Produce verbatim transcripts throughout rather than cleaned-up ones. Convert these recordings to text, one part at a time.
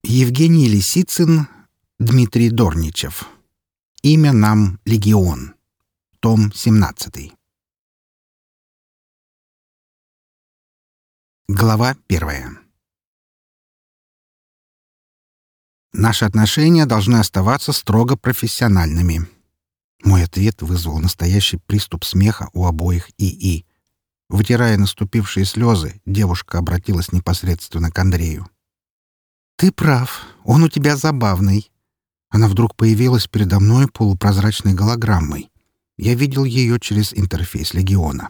Евгений Лисицын, Дмитрий Дорничев. Имя нам Легион. Том семнадцатый. Глава первая. Наши отношения должны оставаться строго профессиональными. Мой ответ вызвал настоящий приступ смеха у обоих ИИ. Вытирая наступившие слезы, девушка обратилась непосредственно к Андрею. «Ты прав, он у тебя забавный». Она вдруг появилась передо мной полупрозрачной голограммой. Я видел ее через интерфейс Легиона.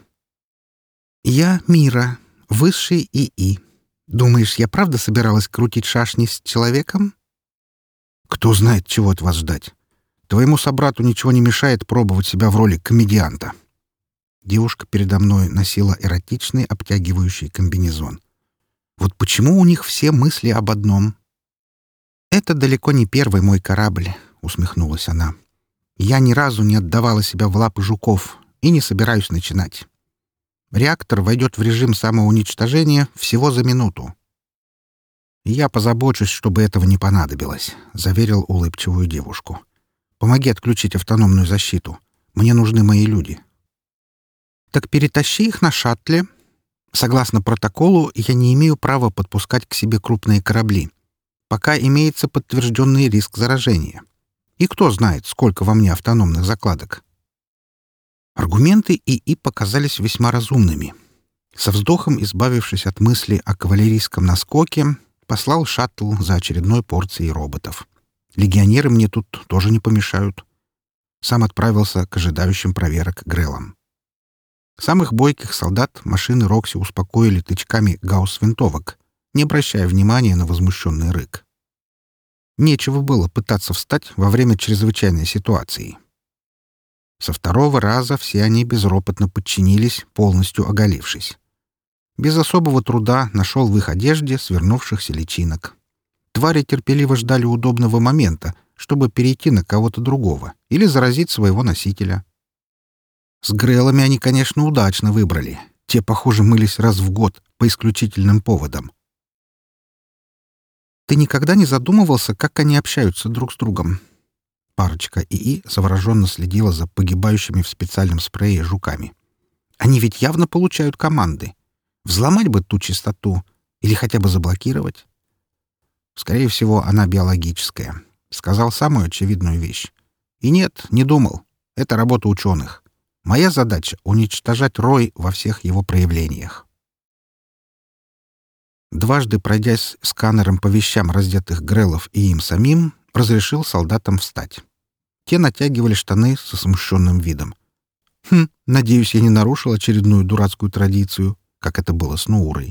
«Я Мира, высший ИИ. Думаешь, я правда собиралась крутить шашни с человеком?» «Кто знает, чего от вас ждать. Твоему собрату ничего не мешает пробовать себя в роли комедианта». Девушка передо мной носила эротичный обтягивающий комбинезон. Вот почему у них все мысли об одном? «Это далеко не первый мой корабль», — усмехнулась она. «Я ни разу не отдавала себя в лапы жуков и не собираюсь начинать. Реактор войдет в режим самоуничтожения всего за минуту». «Я позабочусь, чтобы этого не понадобилось», — заверил улыбчивую девушку. «Помоги отключить автономную защиту. Мне нужны мои люди». «Так перетащи их на шаттле. Согласно протоколу, я не имею права подпускать к себе крупные корабли. Пока имеется подтвержденный риск заражения. И кто знает, сколько во мне автономных закладок». Аргументы ИИ показались весьма разумными. Со вздохом, избавившись от мысли о кавалерийском наскоке, послал шаттл за очередной порцией роботов. Легионеры мне тут тоже не помешают. Сам отправился к ожидающим проверок Греллам. Самых бойких солдат машины Рокси успокоили тычками гаусс-винтовок, не обращая внимания на возмущенный рык. Нечего было пытаться встать во время чрезвычайной ситуации. Со второго раза все они безропотно подчинились, полностью оголившись. Без особого труда нашел в их одежде свернувшихся личинок. Твари терпеливо ждали удобного момента, чтобы перейти на кого-то другого или заразить своего носителя. С Греллами они, конечно, удачно выбрали. Те, похоже, мылись раз в год по исключительным поводам. «Ты никогда не задумывался, как они общаются друг с другом?» Парочка ИИ завороженно следила за погибающими в специальном спрее жуками. «Они ведь явно получают команды. Взломать бы ту частоту или хотя бы заблокировать». «Скорее всего, она биологическая», — сказал самую очевидную вещь. «И нет, не думал. Это работа ученых. Моя задача — уничтожать рой во всех его проявлениях». Дважды пройдясь сканером по вещам раздетых Греллов и им самим, разрешил солдатам встать. Те натягивали штаны со смущенным видом. Хм, надеюсь, я не нарушил очередную дурацкую традицию, как это было с Ноурой.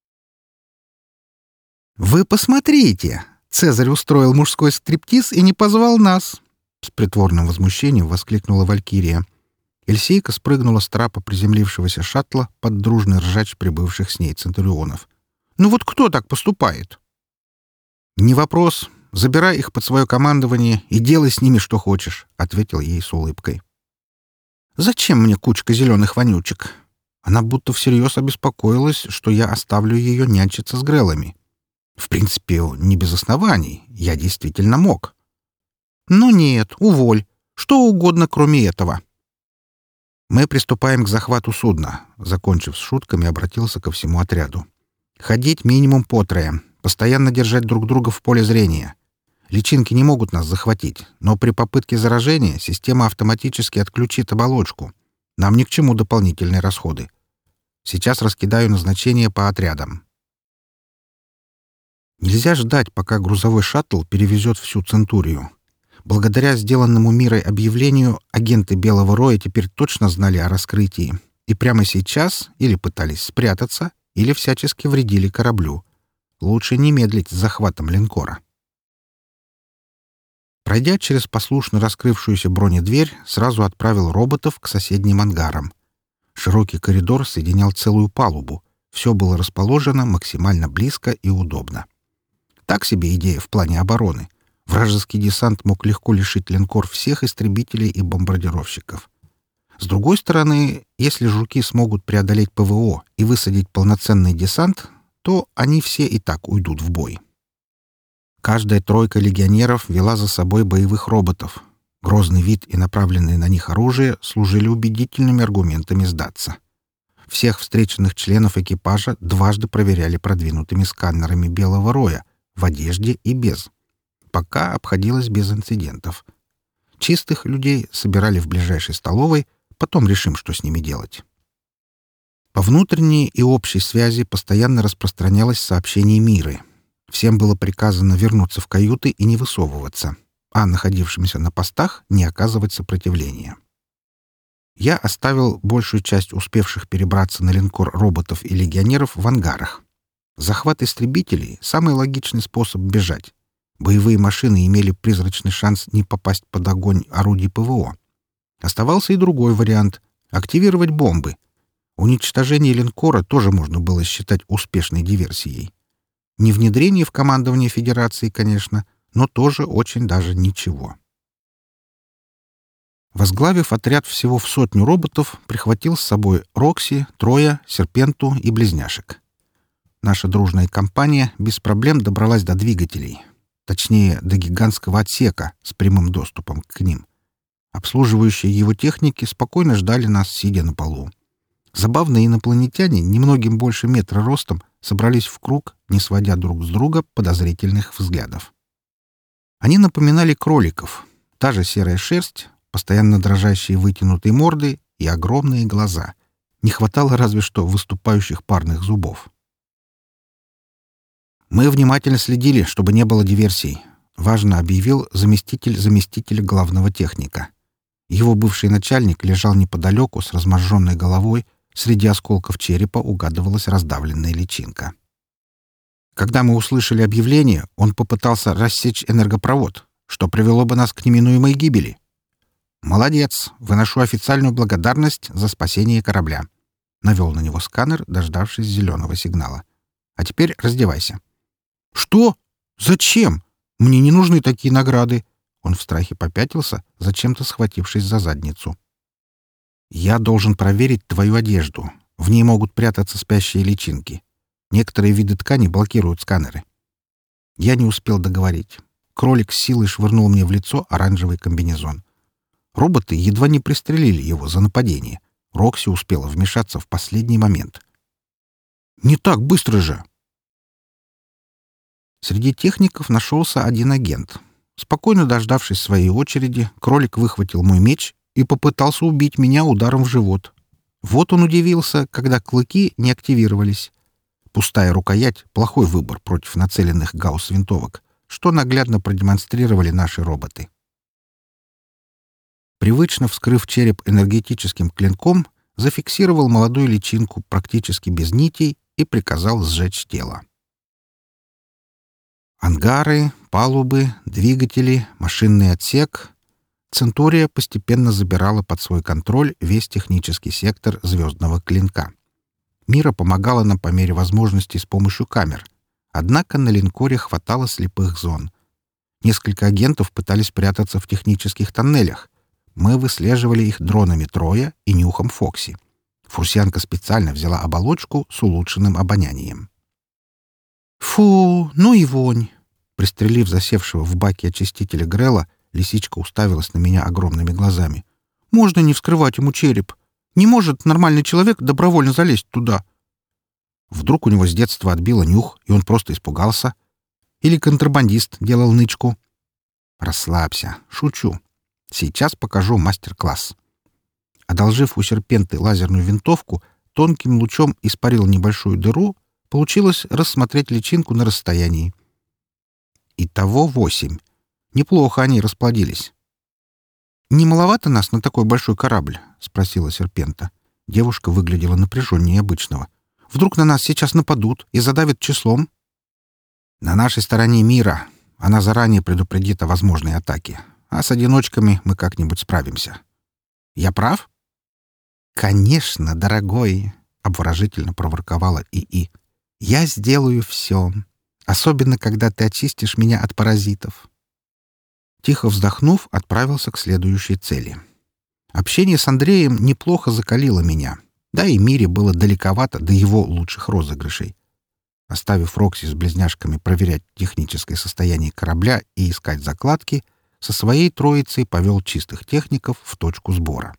«Вы посмотрите! Цезарь устроил мужской стриптиз и не позвал нас!» С притворным возмущением воскликнула Валькирия. Эльсейка спрыгнула с трапа приземлившегося шаттла под дружный ржач прибывших с ней центурионов. «Ну вот кто так поступает?» «Не вопрос. Забирай их под свое командование и делай с ними что хочешь», — ответил ей с улыбкой. «Зачем мне кучка зеленых вонючек?» Она будто всерьез обеспокоилась, что я оставлю ее нянчиться с Греллами. В принципе, не без оснований. Я действительно мог. «Ну нет, уволь. Что угодно, кроме этого». «Мы приступаем к захвату судна», — закончив с шутками, обратился ко всему отряду. «Ходить минимум по трое, постоянно держать друг друга в поле зрения. Личинки не могут нас захватить, но при попытке заражения система автоматически отключит оболочку. Нам ни к чему дополнительные расходы. Сейчас раскидаю назначения по отрядам». Нельзя ждать, пока грузовой шаттл перевезет всю Центурию. Благодаря сделанному Мирой объявлению агенты Белого Роя теперь точно знали о раскрытии и прямо сейчас или пытались спрятаться, или всячески вредили кораблю. Лучше не медлить с захватом линкора. Пройдя через послушно раскрывшуюся бронедверь, сразу отправил роботов к соседним ангарам. Широкий коридор соединял целую палубу. Все было расположено максимально близко и удобно. Так себе идея в плане обороны. Вражеский десант мог легко лишить линкор всех истребителей и бомбардировщиков. С другой стороны, если жуки смогут преодолеть ПВО и высадить полноценный десант, то они все и так уйдут в бой. Каждая тройка легионеров вела за собой боевых роботов. Грозный вид и направленное на них оружие служили убедительными аргументами сдаться. Всех встреченных членов экипажа дважды проверяли продвинутыми сканерами Белого Роя, в одежде и без. Пока обходилось без инцидентов. Чистых людей собирали в ближайшей столовой, потом решим, что с ними делать. По внутренней и общей связи постоянно распространялось сообщение Миры. Всем было приказано вернуться в каюты и не высовываться, а находившимся на постах не оказывать сопротивления. Я оставил большую часть успевших перебраться на линкор роботов и легионеров в ангарах. Захват истребителей — самый логичный способ бежать. Боевые машины имели призрачный шанс не попасть под огонь орудий ПВО. Оставался и другой вариант — активировать бомбы. Уничтожение линкора тоже можно было считать успешной диверсией. Не внедрение в командование Федерации, конечно, но тоже очень даже ничего. Возглавив отряд всего в сотню роботов, прихватил с собой Рокси, Троя, Серпенту и Близняшек. Наша дружная компания без проблем добралась до двигателей. Точнее, до гигантского отсека с прямым доступом к ним. Обслуживающие его техники спокойно ждали нас, сидя на полу. Забавные инопланетяне, немногим больше метра ростом, собрались в круг, не сводя друг с друга подозрительных взглядов. Они напоминали кроликов. Та же серая шерсть, постоянно дрожащие вытянутые морды и огромные глаза. Не хватало разве что выступающих парных зубов. «Мы внимательно следили, чтобы не было диверсий», — важно объявил заместитель заместителя главного техника. Его бывший начальник лежал неподалеку с разможженной головой, среди осколков черепа угадывалась раздавленная личинка. Когда мы услышали объявление, он попытался рассечь энергопровод, что привело бы нас к неминуемой гибели. «Молодец! Выношу официальную благодарность за спасение корабля», — навел на него сканер, дождавшись зеленого сигнала. «А теперь раздевайся». «Что? Зачем? Мне не нужны такие награды». Он в страхе попятился, зачем-то схватившись за задницу. «Я должен проверить твою одежду. В ней могут прятаться спящие личинки. Некоторые виды ткани блокируют сканеры». Я не успел договорить. Кролик с силой швырнул мне в лицо оранжевый комбинезон. Роботы едва не пристрелили его за нападение. Рокси успела вмешаться в последний момент. «Не так быстро же!» Среди техников нашелся один агент. Спокойно дождавшись своей очереди, кролик выхватил мой меч и попытался убить меня ударом в живот. Вот он удивился, когда клыки не активировались. Пустая рукоять — плохой выбор против нацеленных гаусс-винтовок, что наглядно продемонстрировали наши роботы. Привычно вскрыв череп энергетическим клинком, зафиксировал молодую личинку практически без нитей и приказал сжечь тело. Ангары, палубы, двигатели, машинный отсек. Центурия постепенно забирала под свой контроль весь технический сектор звездного клинка. Мира помогала нам по мере возможности с помощью камер. Однако на линкоре хватало слепых зон. Несколько агентов пытались прятаться в технических тоннелях. Мы выслеживали их дронами Троя и нюхом Фокси. Фурсианка специально взяла оболочку с улучшенным обонянием. «Фу, ну и вонь!» Пристрелив засевшего в баке очистителя Грелла, лисичка уставилась на меня огромными глазами. «Можно не вскрывать ему череп? Не может нормальный человек добровольно залезть туда?» Вдруг у него с детства отбило нюх, и он просто испугался? Или контрабандист делал нычку? «Расслабься, шучу. Сейчас покажу мастер-класс». Одолжив у серпенты лазерную винтовку, тонким лучом испарил небольшую дыру, получилось рассмотреть личинку на расстоянии. Итого восемь. Неплохо они расплодились. «Не маловато нас на такой большой корабль?» — спросила серпента. Девушка выглядела напряженнее обычного. «Вдруг на нас сейчас нападут и задавят числом?» «На нашей стороне мира. Она заранее предупредит о возможной атаке. А с одиночками мы как-нибудь справимся. Я прав?» «Конечно, дорогой!» — обворожительно проворковала ИИ. «Я сделаю все. Особенно, когда ты очистишь меня от паразитов». Тихо вздохнув, отправился к следующей цели. Общение с Андреем неплохо закалило меня. Да и Мире было далековато до его лучших розыгрышей. Оставив Рокси с близняшками проверять техническое состояние корабля и искать закладки, со своей троицей повел чистых техников в точку сбора.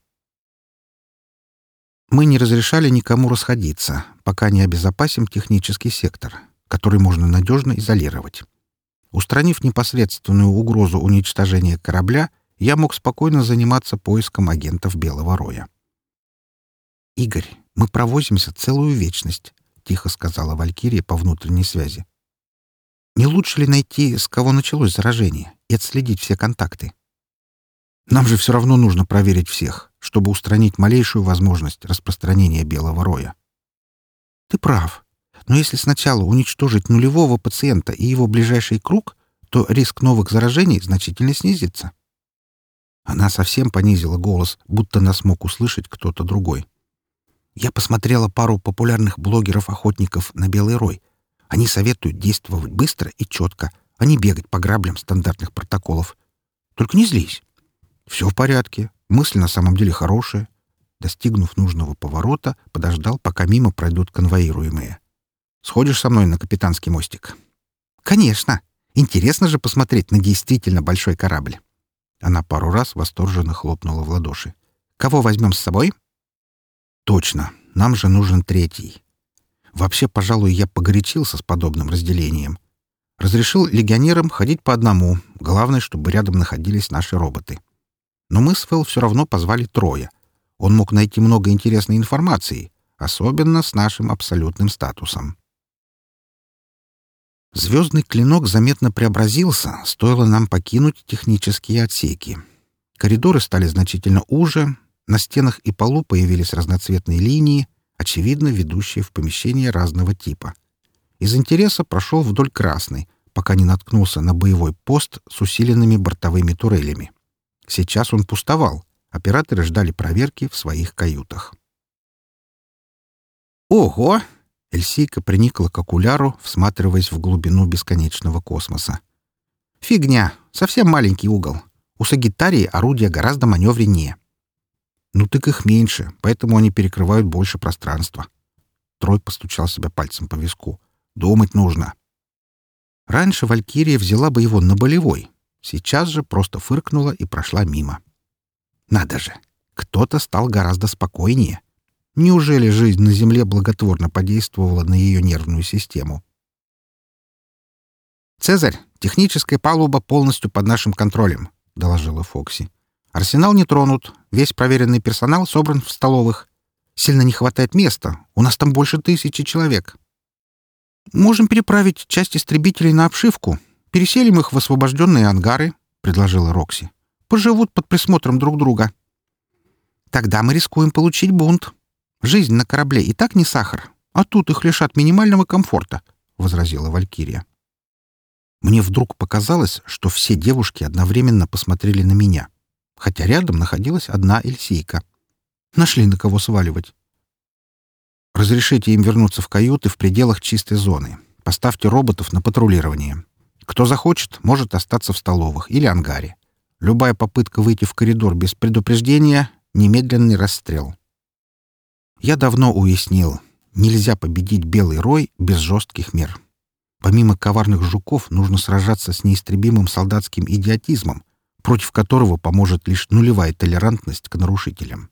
Мы не разрешали никому расходиться, пока не обезопасим технический сектор, который можно надежно изолировать. Устранив непосредственную угрозу уничтожения корабля, я мог спокойно заниматься поиском агентов Белого Роя. «Игорь, мы провозимся целую вечность», — тихо сказала Валькирия по внутренней связи. «Не лучше ли найти, с кого началось заражение, и отследить все контакты? Нам же все равно нужно проверить всех, чтобы устранить малейшую возможность распространения Белого Роя». «Ты прав. Но если сначала уничтожить нулевого пациента и его ближайший круг, то риск новых заражений значительно снизится». Она совсем понизила голос, будто нас мог услышать кто-то другой. «Я посмотрела пару популярных блогеров-охотников на Белый Рой. Они советуют действовать быстро и четко, а не бегать по граблям стандартных протоколов. Только не злись. Все в порядке. Мысль на самом деле хорошая». Достигнув нужного поворота, подождал, пока мимо пройдут конвоируемые. «Сходишь со мной на капитанский мостик?» «Конечно! Интересно же посмотреть на действительно большой корабль». Она пару раз восторженно хлопнула в ладоши. «Кого возьмем с собой?» «Точно. Нам же нужен третий. Вообще, пожалуй, я погорячился с подобным разделением. Разрешил легионерам ходить по одному. Главное, чтобы рядом находились наши роботы. Но мы с Вэл все равно позвали Троя. Он мог найти много интересной информации, особенно с нашим абсолютным статусом». Звездный клинок заметно преобразился, стоило нам покинуть технические отсеки. Коридоры стали значительно уже, на стенах и полу появились разноцветные линии, очевидно, ведущие в помещения разного типа. Из интереса прошел вдоль красной, пока не наткнулся на боевой пост с усиленными бортовыми турелями. Сейчас он пустовал, операторы ждали проверки в своих каютах. «Ого!» Эльсийка приникла к окуляру, всматриваясь в глубину бесконечного космоса. «Фигня! Совсем маленький угол. У Сагитарии орудия гораздо маневреннее». «Ну так их меньше, поэтому они перекрывают больше пространства». Трой постучал себя пальцем по виску. «Думать нужно». Раньше Валькирия взяла бы его на болевой. Сейчас же просто фыркнула и прошла мимо. Надо же! Кто-то стал гораздо спокойнее. Неужели жизнь на Земле благотворно подействовала на ее нервную систему? «Цезарь, техническая палуба полностью под нашим контролем», — доложила Фокси. «Арсенал не тронут, весь проверенный персонал собран в столовых. Сильно не хватает места, у нас там больше тысячи человек. Можем переправить часть истребителей на обшивку, переселим их в освобожденные ангары», — предложила Рокси. «Поживут под присмотром друг друга». «Тогда мы рискуем получить бунт. Жизнь на корабле и так не сахар, а тут их лишат минимального комфорта», — возразила Валькирия. Мне вдруг показалось, что все девушки одновременно посмотрели на меня, хотя рядом находилась одна Эльсийка. Нашли на кого сваливать. «Разрешите им вернуться в каюты в пределах чистой зоны. Поставьте роботов на патрулирование. Кто захочет, может остаться в столовых или ангаре. Любая попытка выйти в коридор без предупреждения — немедленный расстрел». Я давно уяснил, нельзя победить Белый Рой без жестких мер. Помимо коварных жуков нужно сражаться с неистребимым солдатским идиотизмом, против которого поможет лишь нулевая толерантность к нарушителям.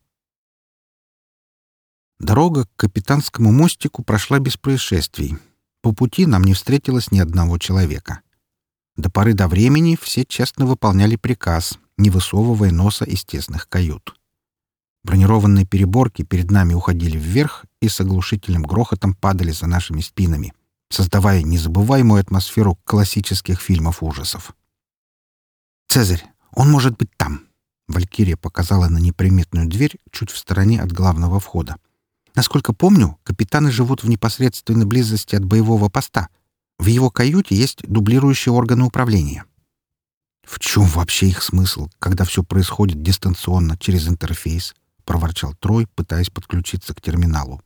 Дорога к капитанскому мостику прошла без происшествий. По пути нам не встретилось ни одного человека. До поры до времени все честно выполняли приказ, не высовывая носа из тесных кают. Бронированные переборки перед нами уходили вверх и с оглушительным грохотом падали за нашими спинами, создавая незабываемую атмосферу классических фильмов ужасов. «Цезарь, он может быть там!» Валькирия показала на неприметную дверь чуть в стороне от главного входа. «Насколько помню, капитаны живут в непосредственной близости от боевого поста. В его каюте есть дублирующие органы управления». «В чем вообще их смысл, когда все происходит дистанционно через интерфейс?» — проворчал Трой, пытаясь подключиться к терминалу.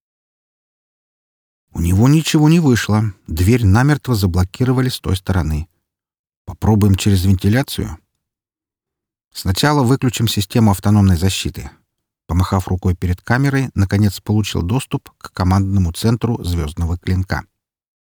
У него ничего не вышло. Дверь намертво заблокировали с той стороны. Попробуем через вентиляцию? Сначала выключим систему автономной защиты. Помахав рукой перед камерой, наконец получил доступ к командному центру «Звездного клинка».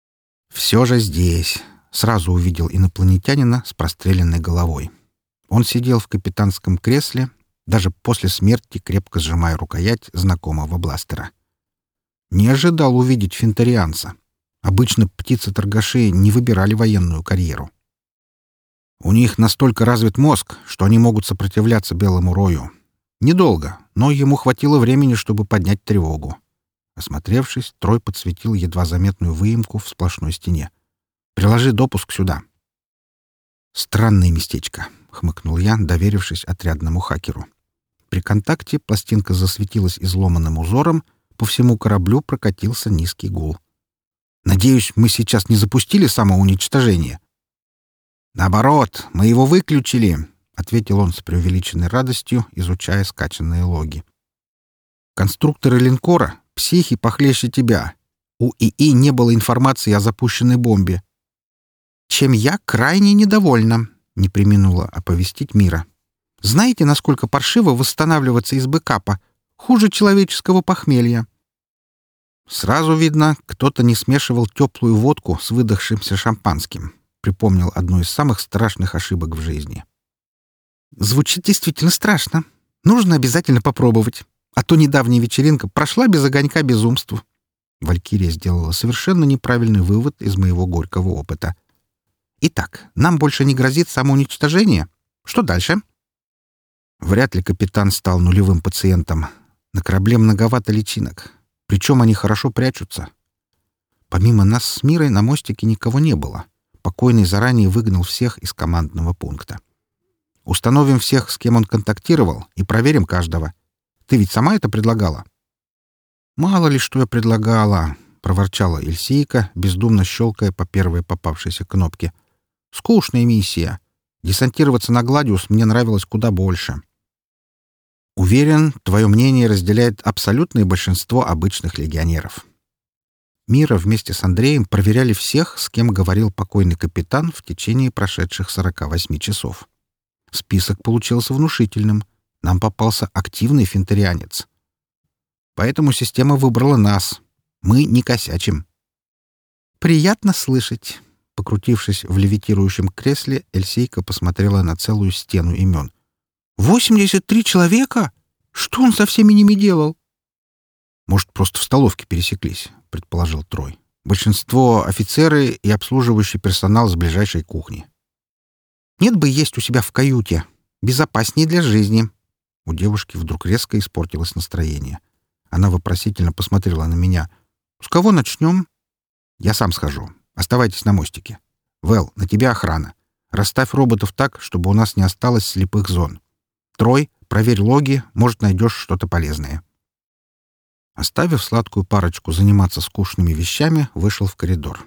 Все же здесь. Сразу увидел инопланетянина с простреленной головой. Он сидел в капитанском кресле, даже после смерти крепко сжимая рукоять знакомого бластера. Не ожидал увидеть финтарианца. Обычно птицы-торгаши не выбирали военную карьеру. У них настолько развит мозг, что они могут сопротивляться белому рою. Недолго, но ему хватило времени, чтобы поднять тревогу. Осмотревшись, Трой подсветил едва заметную выемку в сплошной стене. «Приложи допуск сюда». «Странное местечко», — хмыкнул я, доверившись отрядному хакеру. При контакте пластинка засветилась изломанным узором, по всему кораблю прокатился низкий гул. «Надеюсь, мы сейчас не запустили самоуничтожение?» «Наоборот, мы его выключили», — ответил он с преувеличенной радостью, изучая скачанные логи. «Конструкторы линкора — психи похлеще тебя. У ИИ не было информации о запущенной бомбе. Чем я крайне недовольна», — не преминула оповестить Мира. «Знаете, насколько паршиво восстанавливаться из бэкапа? Хуже человеческого похмелья». «Сразу видно, кто-то не смешивал теплую водку с выдохшимся шампанским», — припомнил одну из самых страшных ошибок в жизни. «Звучит действительно страшно. Нужно обязательно попробовать. А то недавняя вечеринка прошла без огонька безумства». Валькирия сделала совершенно неправильный вывод из моего горького опыта. «Итак, нам больше не грозит самоуничтожение. Что дальше?» Вряд ли капитан стал нулевым пациентом. На корабле многовато личинок. Причем они хорошо прячутся. Помимо нас с Мирой на мостике никого не было. Покойный заранее выгнал всех из командного пункта. Установим всех, с кем он контактировал, и проверим каждого. Ты ведь сама это предлагала?» «Мало ли, что я предлагала», — проворчала Эльсийка, бездумно щелкая по первой попавшейся кнопке. «Скучная миссия. Десантироваться на Гладиус мне нравилось куда больше». «Уверен, твое мнение разделяет абсолютное большинство обычных легионеров». Мира вместе с Андреем проверяли всех, с кем говорил покойный капитан в течение прошедших сорока восьми часов. Список получился внушительным. Нам попался активный финтарианец. Поэтому система выбрала нас. Мы не косячим. «Приятно слышать». Покрутившись в левитирующем кресле, Эльсейка посмотрела на целую стену имен. «Восемьдесят три человека? Что он со всеми ними делал?» «Может, просто в столовке пересеклись», — предположил Трой. «Большинство — офицеры и обслуживающий персонал с ближайшей кухни». «Нет бы есть у себя в каюте. Безопаснее для жизни». У девушки вдруг резко испортилось настроение. Она вопросительно посмотрела на меня. «С кого начнем?» «Я сам схожу. Оставайтесь на мостике. Вэл, на тебя охрана. Расставь роботов так, чтобы у нас не осталось слепых зон. Трой, проверь логи, может, найдешь что-то полезное». Оставив сладкую парочку заниматься скучными вещами, вышел в коридор.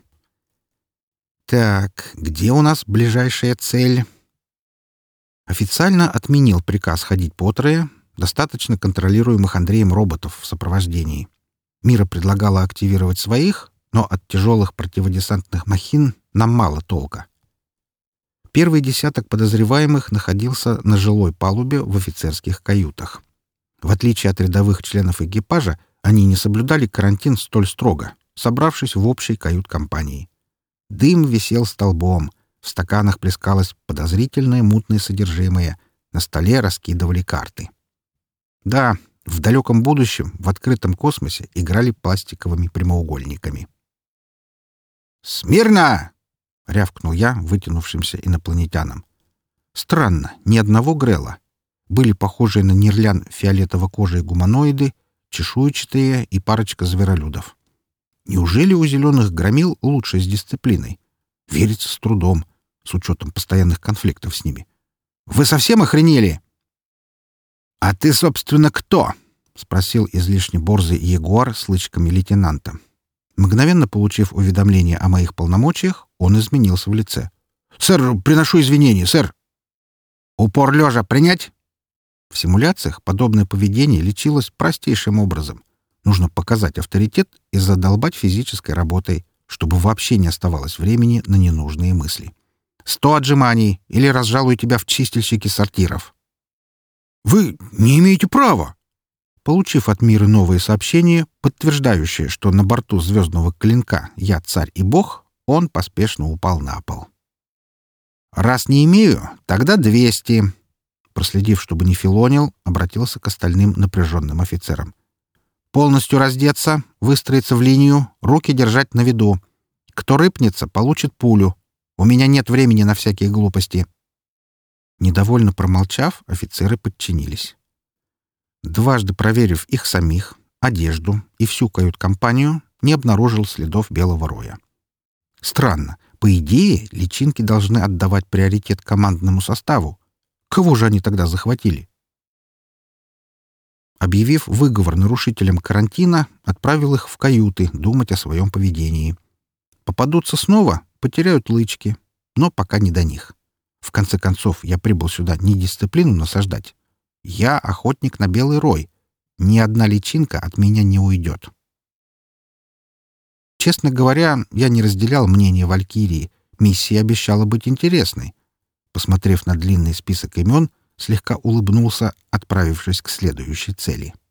«Так, где у нас ближайшая цель?» Официально отменил приказ ходить по трое, достаточно контролируемых Андреем роботов в сопровождении. Мира предлагала активировать своих, но от тяжелых противодесантных махин нам мало толка. Первый десяток подозреваемых находился на жилой палубе в офицерских каютах. В отличие от рядовых членов экипажа, они не соблюдали карантин столь строго, собравшись в общей кают-компании. Дым висел столбом, в стаканах плескалось подозрительное мутное содержимое, на столе раскидывали карты. Да, в далеком будущем в открытом космосе играли пластиковыми прямоугольниками. «Смирно!» — рявкнул я вытянувшимся инопланетянам. Странно, ни одного Грелла. Были похожие на нерлян фиолетово-кожие гуманоиды, чешуйчатые и парочка зверолюдов. Неужели у зеленых громил лучше с дисциплиной? Верится с трудом, с учетом постоянных конфликтов с ними. «Вы совсем охренели?» «А ты, собственно, кто?» — спросил излишне борзый ягуар с лычками лейтенанта. Мгновенно получив уведомление о моих полномочиях, он изменился в лице. «Сэр, приношу извинения, сэр!» «Упор лежа принять?» В симуляциях подобное поведение лечилось простейшим образом. Нужно показать авторитет и задолбать физической работой, чтобы вообще не оставалось времени на ненужные мысли. «Сто отжиманий, или разжалую тебя в чистильщики сортиров». «Вы не имеете права!» Получив от Мира новые сообщения, подтверждающие, что на борту звездного клинка я царь и бог, Он поспешно упал на пол. «Раз не имею, тогда двести». Проследив, чтобы не филонил, обратился к остальным напряженным офицерам. «Полностью раздеться, выстроиться в линию, руки держать на виду. Кто рыпнется, получит пулю. У меня нет времени на всякие глупости». Недовольно промолчав, офицеры подчинились. Дважды проверив их самих, одежду и всю кают-компанию, не обнаружил следов белого роя. Странно. По идее, личинки должны отдавать приоритет командному составу. Кого же они тогда захватили? Объявив выговор нарушителям карантина, отправил их в каюты думать о своем поведении. Попадутся снова, потеряют лычки, но пока не до них. В конце концов, я прибыл сюда не дисциплину насаждать. Я охотник на белый рой. Ни одна личинка от меня не уйдет. Честно говоря, я не разделял мнение Валькирии. Миссия обещала быть интересной. Посмотрев на длинный список имен, слегка улыбнулся, отправившись к следующей цели.